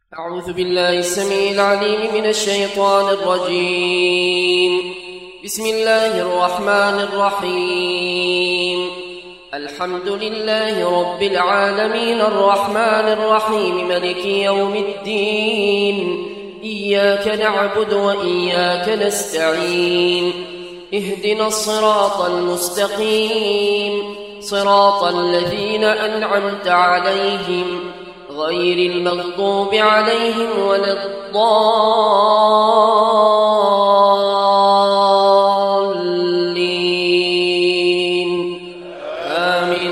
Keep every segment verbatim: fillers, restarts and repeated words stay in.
أعوذ بالله السميع العليم من الشيطان الرجيم. بسم الله الرحمن الرحيم. الحمد لله رب العالمين الرحمن الرحيم مالك يوم الدين. إياك نعبد وإياك نستعين. اهدنا الصراط المستقيم صراط الذين أنعمت عليهم غير المغضوب عليهم ولا الضالين آمين.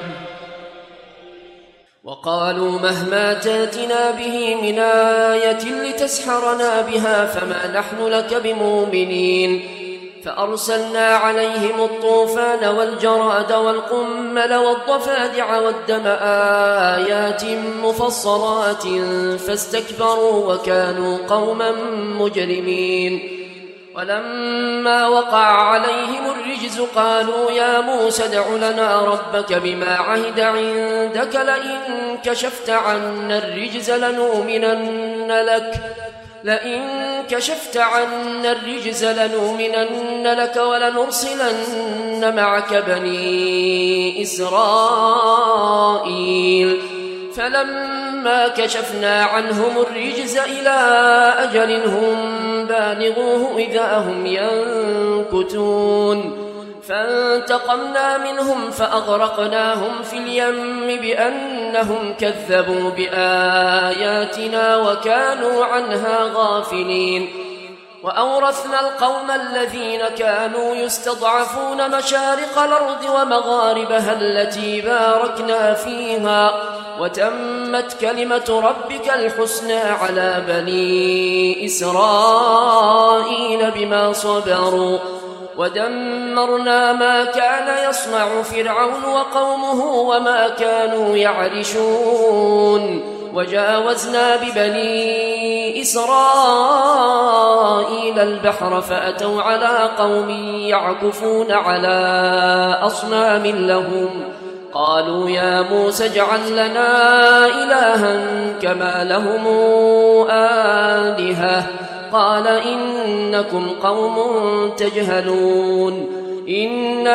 وقالوا مهما تاتنا به من آية لتسحرنا بها فما نحن لك بمؤمنين. فأرسلنا عليهم الطوفان والجراد والقمل والضفادع والدم آيات مفصلات فاستكبروا وكانوا قوما مجرمين. ولما وقع عليهم الرجز قالوا يا موسى ادع لنا ربك بما عهد عندك لئن كشفت عنا الرجز لنؤمنن لك لئن كشفت عنا الرجز لنؤمنن لك ولنرسلن معك بني إسرائيل. فلما كشفنا عنهم الرجز إلى أجل هم بالغوه إذا هم ينكثون. فانتقمنا منهم فأغرقناهم في اليم بأنهم كذبوا بآياتنا وكانوا عنها غافلين. وأورثنا القوم الذين كانوا يستضعفون مشارق الأرض ومغاربها التي باركنا فيها وتمت كلمة ربك الحسنى على بني إسرائيل بما صبروا ودمرنا ما كان يصنع فرعون وقومه وما كانوا يعرشون. وجاوزنا ببني إسرائيل البحر فأتوا على قوم يعكفون على أصنام لهم قالوا يا موسى اجعل لنا إلها كما لهم آلهة قال إنكم قوم تجهلون. إن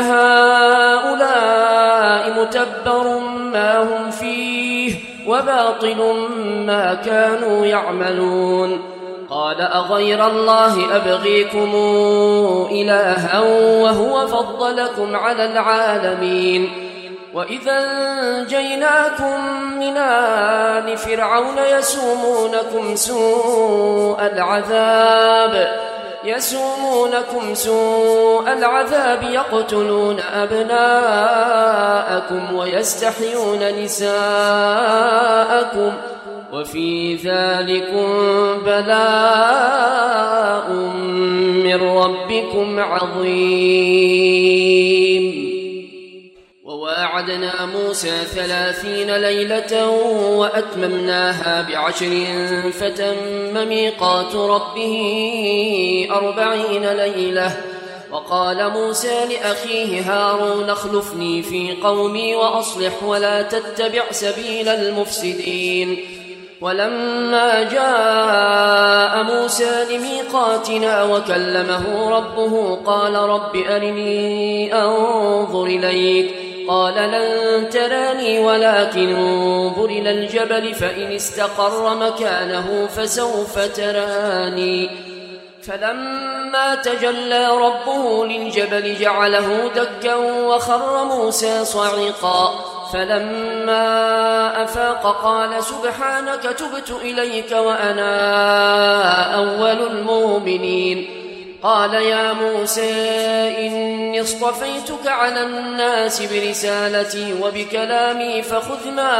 هؤلاء متبر ما هم فيه وباطل ما كانوا يعملون. قال أغير الله أبغيكم إلها وهو فضلكم على العالمين. وإذا انجيناكم من آل فرعون يسومونكم سوء العذاب يسومونكم سوء العذاب يقتلون أبناءكم ويستحيون نساءكم وفي ذلكم بلاء من ربكم عظيم. وواعدنا موسى ثلاثين ليلة وأتممناها بعشر فتم ميقات ربه أربعين ليلة. وقال موسى لأخيه هارون اخلفني في قومي وأصلح ولا تتبع سبيل المفسدين. ولما جاء موسى لميقاتنا وكلمه ربه قال رب أرني أنظر إليك قال لن تراني ولكن انظر إلى الجبل فإن استقر مكانه فسوف تراني. فلما تجلى ربه للجبل جعله دكا وخر موسى صعقا. فلما أفاق قال سبحانك تبت إليك وأنا أول المؤمنين. قال يا موسى إني اصطفيتك على الناس برسالتي وبكلامي فخذ ما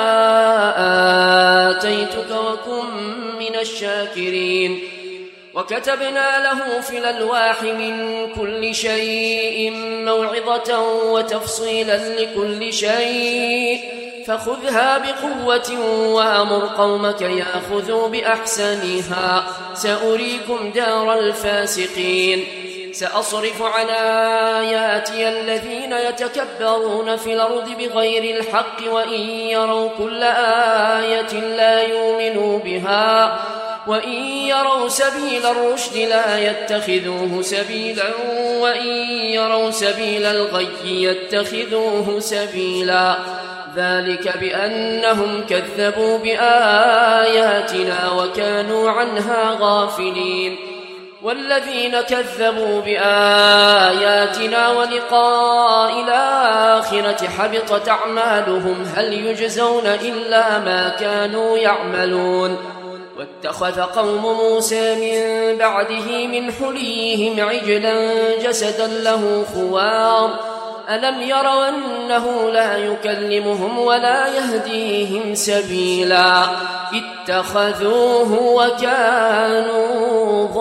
آتيتك وكن من الشاكرين. وكتبنا له في الألواح من كل شيء موعظة وتفصيلا لكل شيء فخذها بقوة وأمر قومك يأخذوا بأحسنها سأريكم دار الفاسقين. سأصرف عن آياتي الذين يتكبرون في الأرض بغير الحق وإن يروا كل آية لا يؤمنوا بها وإن يروا سبيل الرشد لا يتخذوه سبيلا وإن يروا سبيل الغي يتخذوه سبيلا ذلك بأنهم كذبوا بآياتنا وكانوا عنها غافلين والذين كذبوا بآياتنا ولقاء الآخرة حبطت أعمالهم هل يجزون إلا ما كانوا يعملون واتخذ قوم موسى من بعده من حليهم عجلا جسدا له خوار ألم يروا أنه لا يكلمهم ولا يهديهم سبيلا اتخذوه وكانوا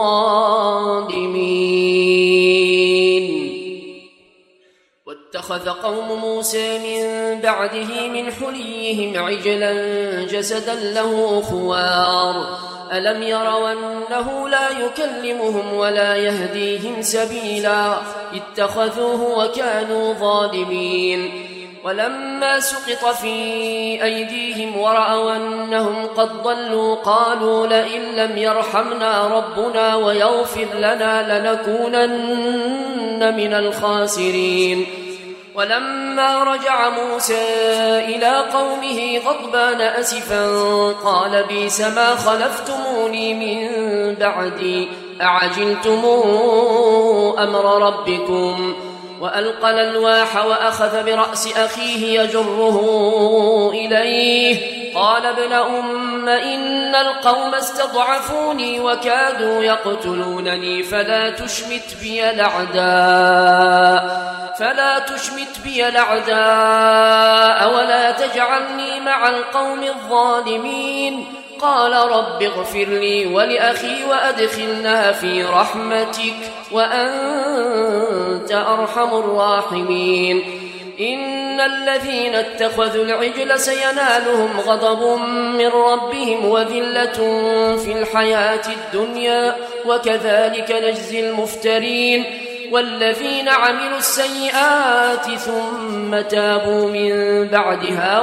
ظالمين واتخذ قوم موسى من بعده من حليهم عجلا جسدا له خوار ألم يروا أنه لا يكلمهم ولا يهديهم سبيلا اتخذوه وكانوا ظالمين ولما سقط في أيديهم ورأوا أنهم قد ضلوا قالوا لئن لم يرحمنا ربنا ويغفر لنا لنكونن من الخاسرين ولما رجع موسى إلى قومه غضبان أسفا قال بئس ما خلفتموني من بعدي أعجلتم أمر ربكم وألقى الألواح وأخذ برأس أخيه يجره إليه قال ابن أم إن القوم استضعفوني وكادوا يقتلونني فلا تشمت بي الأعداء فلا تشمت بي الأعداء ولا تجعلني مع القوم الظالمين قال رب اغفر لي ولأخي وأدخلنا في رحمتك وأنت أرحم الراحمين إن الذين اتخذوا العجل سينالهم غضب من ربهم وذلة في الحياة الدنيا وكذلك نجزي المفترين والذين عملوا السيئات ثم تابوا من بعدها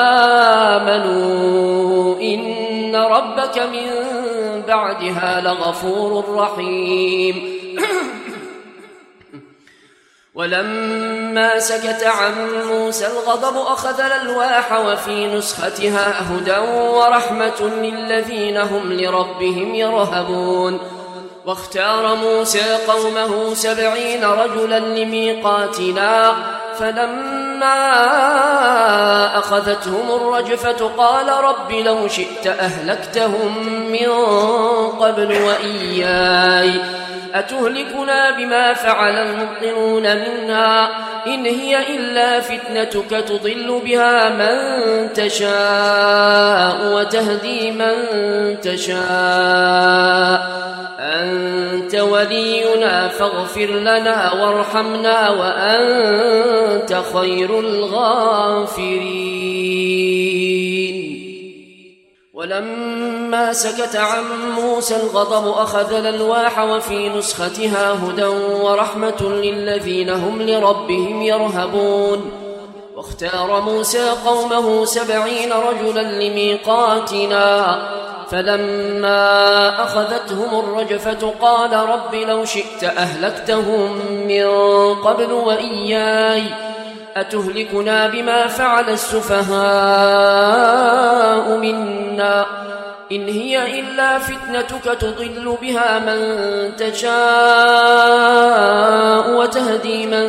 وآمنوا إن ربك من بعدها لغفور رحيم ولما سكت عن موسى الغضب أخذ الألواح وفي نسختها هدى ورحمة للذين هم لربهم يرهبون واختار موسى قومه سبعين رجلا لميقاتنا فلما أخذتهم الرجفة قال رب لو شئت أهلكتهم من قبل وإياي أتهلكنا بما فعل المبطلون منا إن هي إلا فتنتك تضل بها من تشاء وتهدي من تشاء أنت ولينا فاغفر لنا وارحمنا وأنت خير الغافرين ولما سكت عن موسى الغضب أخذ الألواح وفي نسختها هدى ورحمة للذين هم لربهم يرهبون واختار موسى قومه سبعين رجلا لميقاتنا فلما أخذتهم الرجفة قال رب لو شئت أهلكتهم من قبل وإياي أتهلكنا بما فعل السفهاء منا إن هي إلا فتنتك تضل بها من تشاء وتهدي من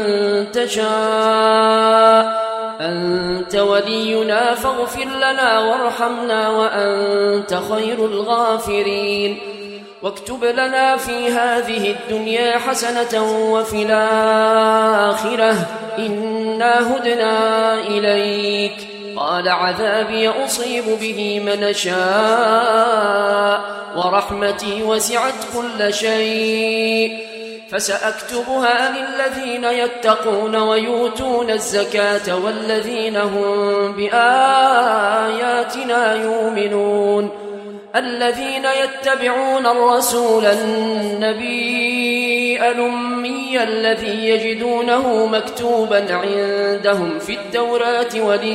تشاء أنت ولينا فاغفر لنا وارحمنا وأنت خير الغافرين واكتب لنا في هذه الدنيا حسنة وفي الآخرة إنا هدنا إليك قال عذابي أصيب به من شاء ورحمتي وسعت كل شيء فسأكتبها للذين يتقون ويؤتون الزكاة والذين هم بآياتنا يؤمنون الذين يتبعون الرسول النبي الأمي الأمي الذي يجدونه مكتوبا عندهم في التوراة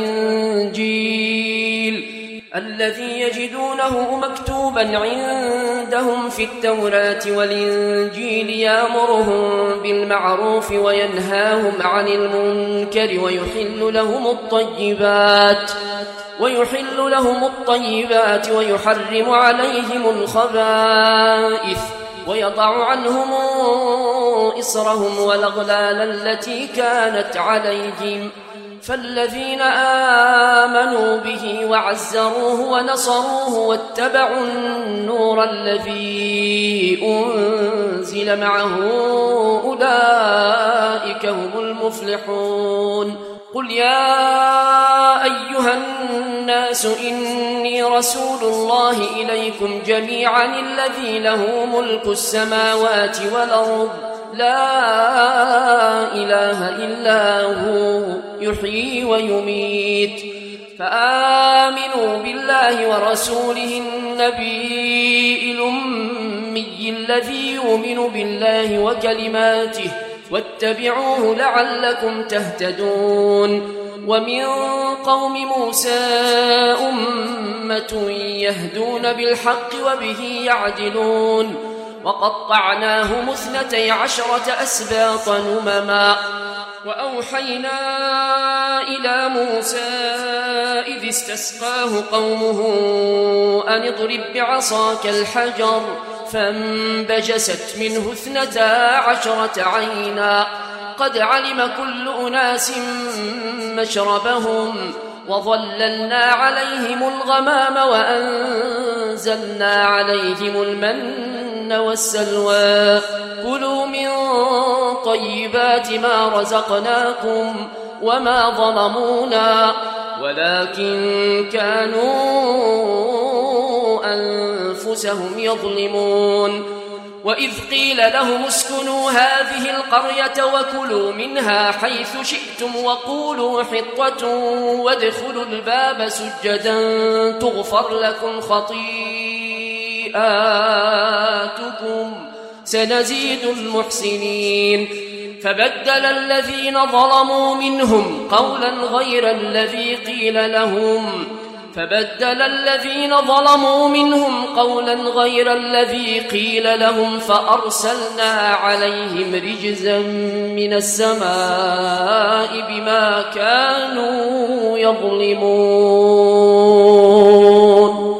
والإنجيل الذي يجدونه مكتوبا عندهم في التوراة والإنجيل يأمرهم بالمعروف وينهاهم عن المنكر ويحل لهم الطيبات ويحل لهم الطيبات ويحرم عليهم الخبائث ويضع عنهم إصرهم والأغلال التي كانت عليهم فالذين آمنوا به وعزروه ونصروه واتبعوا النور الذي أنزل معه أولئك هم المفلحون. قل يا أيها الناس إني رسول الله إليكم جميعا الذي له ملك السماوات والأرض لا إله إلا هو يحيي ويميت فآمنوا بالله ورسوله النبي الأمي الذي يؤمن بالله وكلماته واتبعوه لعلكم تهتدون. ومن قوم موسى أمة يهدون بالحق وبه يعدلون وقطعناهم اثنتي عشرة أسباط أمما وأوحينا إلى موسى إذ استسقاه قومه أن اضرب بعصاك الحجر فانبجست منه اثنتا عشرة عينا قد علم كل أناس مشربهم وظللنا عليهم الغمام وأنزلنا عليهم المن والسلوى كلوا من طيبات ما رزقناكم وما ظلمونا ولكن كانوا أنفسهم يظلمون. وإذ قيل لهم اسكنوا هذه القرية وكلوا منها حيث شئتم وقولوا حطة وادخلوا الباب سجدا تغفر لكم خطيئاتكم سنزيد المحسنين. فبدل الذين ظلموا منهم قولا غير الذي قيل لهم فبدل الذين ظلموا منهم قولا غير الذي قيل لهم فأرسلنا عليهم رجزا من السماء بما كانوا يظلمون.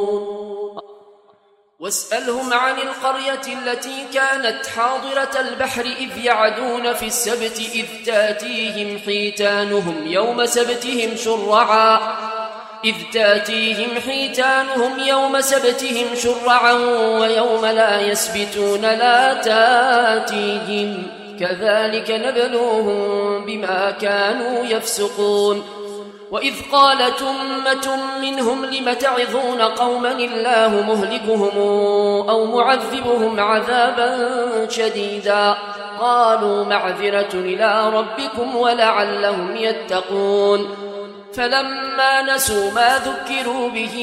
واسألهم عن القرية التي كانت حاضرة البحر إذ يعدون في السبت إذ تاتيهم حيتانهم يوم سبتهم شرعا إذ تاتيهم حيتانهم يوم سبتهم شرعا ويوم لا يسبتون لا تاتيهم كذلك نبلوهم بما كانوا يفسقون. وإذ قالت أمة منهم لم تعظون قوما الله مهلكهم أو معذبهم عذابا شديدا قالوا معذرة إلى ربكم ولعلهم يتقون. فلما نسوا ما ذكروا به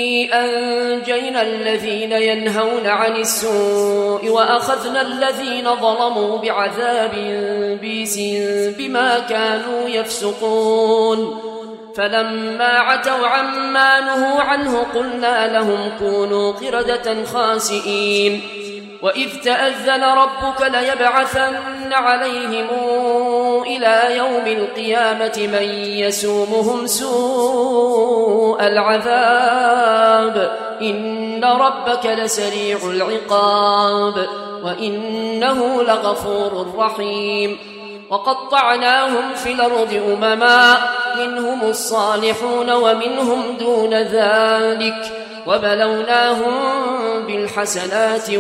أنجينا الذين ينهون عن السوء وأخذنا الذين ظلموا بعذاب بئس بما كانوا يفسقون. فلما عتوا عما نهوا عنه قلنا لهم كونوا قردة خاسئين. وإذ تأذن ربك ليبعثن عليهم إلى يوم القيامة من يسومهم سوء العذاب إن ربك لسريع العقاب وإنه لغفور رحيم. وقطعناهم في الأرض أمما منهم الصالحون ومنهم دون ذلك وبلوناهم بالحسنات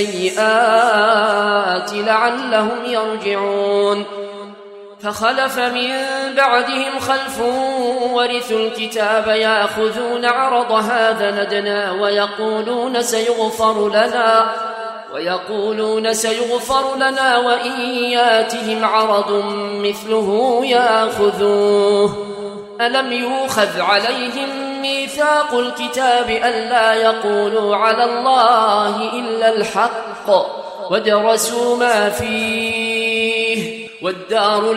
والسيئات لعلهم يرجعون. فخلف من بعدهم خلف ورثوا الكتاب يأخذون عرض هذا ندنا ويقولون سيغفر لنا ويقولون سيغفر لنا وإن ياتهم عرض مثله يأخذوه. ألم يؤخذ عليهم ميثاق الكتاب ألا يقولوا على الله إلا الحق ودرسوا ما فيه والدار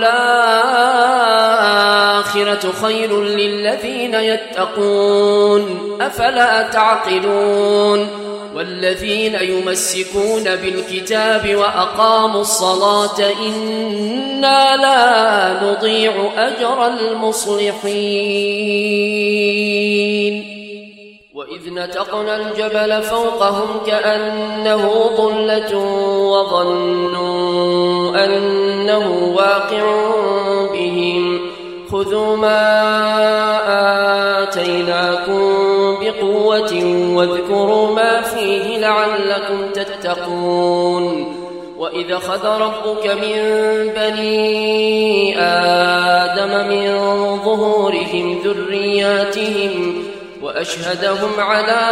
الآخرة خير للذين يتقون أفلا تعقلون والذين يمسكون بالكتاب وأقاموا الصلاة إنا لا نضيع أجر المصلحين وإذ نتقنا الجبل فوقهم كأنه ظلة وظنوا أنه واقع بهم خذوا ما آتيناكم بقوة واذكروا ما فيه لعلكم تتقون وإذا أخذ ربك من بني آدم من ظهورهم ذرياتهم وأشهدهم على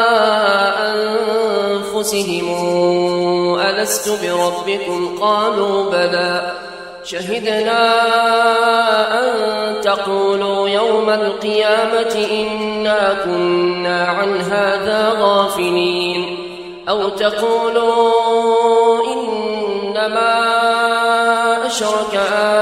أنفسهم ألست بربكم قالوا بلى شهدنا أن تقولوا يوم القيامة إنا كنا عن هذا غافلين أو تقولوا إنما أشرك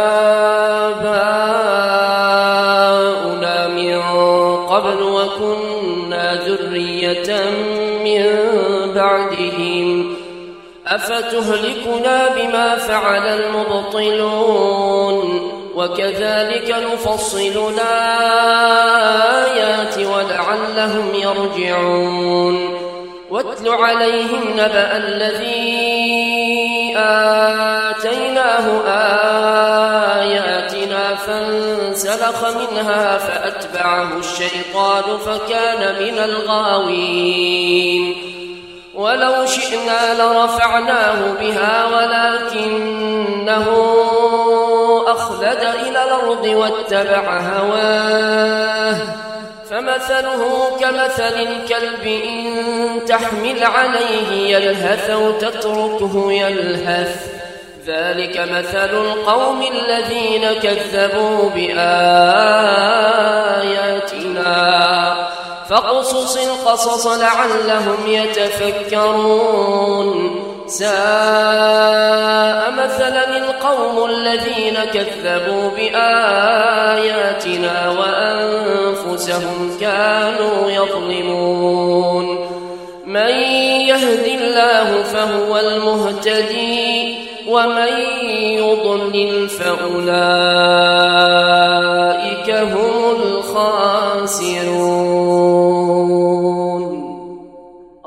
آباؤنا من قبل وكنا ذرية من بعدهم أفتهلكنا بما فعل المبطلون وكذلك نفصل الآيات ولعلهم يرجعون واتل عليهم نبأ الذي آتيناه آياتنا فانسلخ منها فأتبعه الشيطان فكان من الغاوين ولو شئنا لرفعناه بها ولكنه أخلد إلى الأرض واتبع هواه فمثله كمثل الكلب إن تحمل عليه يلهث أو تتركه يلهث ذلك مثل القوم الذين كذبوا بآياتنا فاقصص القصص لعلهم يتفكرون ساء مثلا القوم الذين كذبوا بآياتنا وأنفسهم كانوا يظلمون من يهد الله فهو المهتدي ومن يضلل فأولئك هم الخاسرون